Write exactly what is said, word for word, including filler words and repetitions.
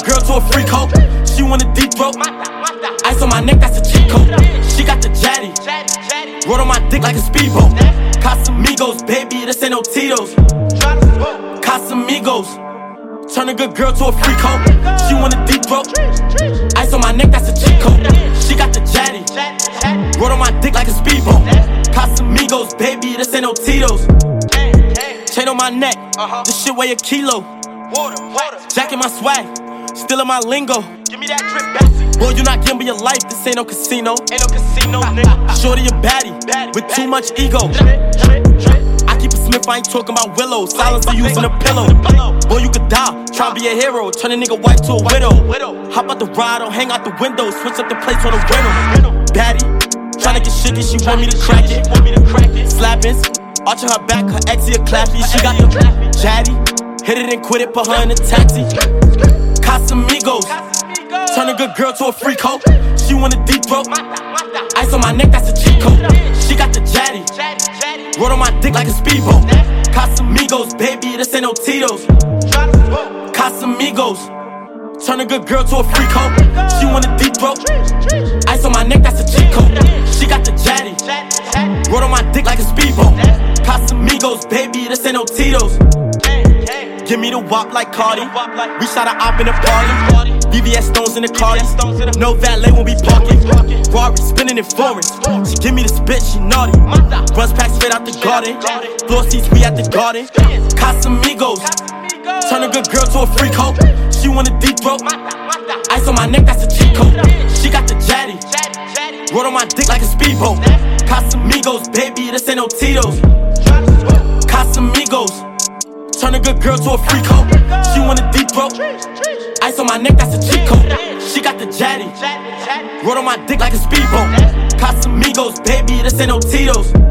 girl to a freak hoe. She wanna deep throat. Ice on my neck, that's a cheat code. She got the jetty. Rode on my dick like a speedboat. Casamigos, baby, this ain't no Tito's. Casamigos. Turn a good girl to a freak hoe. She wanna deep throat. Ice on my neck, that's a cheat code. She got the jetty. Rode on my dick like a speedboat. Casamigos, baby, this ain't no Tito's. Chain on my neck, this shit weigh a kilo. Jack in my swag, still in my lingo. Give me that drip back. Boy, you not gambling your life, this ain't no casino. Ain't no casino, nigga. Shorty a baddie, with too much ego. I keep a Smith, I ain't talking about Willow. Silence, I'm using a pillow. Boy, you could die, try to be a hero. Turn a nigga white to a widow. Hop out the ride, don't hang out the window. Switch up the plates on the rental. Baddie, tryna get shitty, she want me to crack it. Slappins, arching her back, her exy a clappy. She got the chatty, hit it and quit it, put her in a taxi. Casamigos, turn a good girl to a freak hoe. She wanna deep throat. Ice on my neck, that's a cheat code. She got the jetty. Rode on my dick like a speedboat. Casamigos, baby, this ain't no Tito's. Casamigos, turn a good girl to a freak hoe. She wanna deep throat. Ice on my neck, that's a cheat code. She got the jetty. Rode on my dick like a speedboat. Casamigos, baby, this ain't no Tito's. Give me the wop like Cardi. We shot a op in the party. B B S stones in the Cardi. No valet when we parking. Rari spinning in foreigns. She give me the spit, she naughty. Runs pack straight out the garden. Floor seats, we at the garden. Casamigos, turn a good girl to a freak hoe. She wanna deep throat. Ice on my neck, that's a cheat code. She got the jetty. Rode on my dick like a speedboat. Casamigos, baby, this ain't no Tito's. Casamigos, turn a good girl to a freak hoe. She wanna deep throat. Ice on my neck, that's a cheat code. She got the jetty. Rode on my dick like a speedboat. Casamigos, baby, this ain't no Tito's.